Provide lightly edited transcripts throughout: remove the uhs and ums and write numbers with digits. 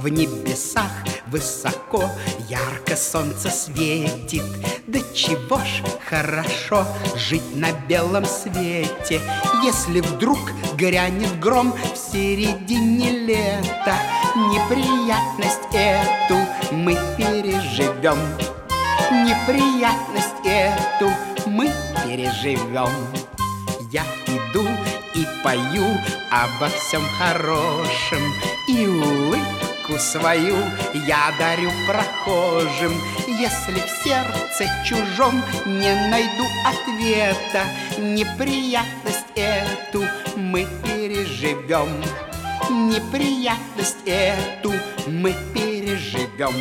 в небесах высоко ярко солнце светит. Да чего ж хорошо жить на белом свете, если вдруг грянет гром в середине лета. Неприятность эту мы переживем, неприятность эту мы переживем. Я иду и пою обо всем хорошем, и улыбку свою я дарю прохожим. Если в сердце чужом не найду ответа, неприятность эту мы переживем, неприятность эту мы переживем.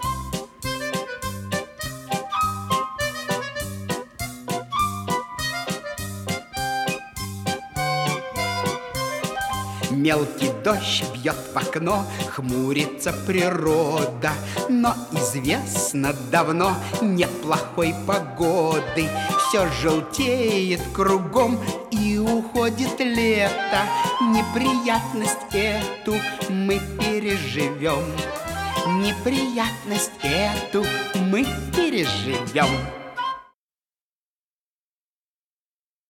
Мелкий дождь бьет в окно, хмурится природа, но известно давно неплохой погоды. Все желтеет кругом и уходит лето. Неприятность эту мы переживем, неприятность эту мы переживем.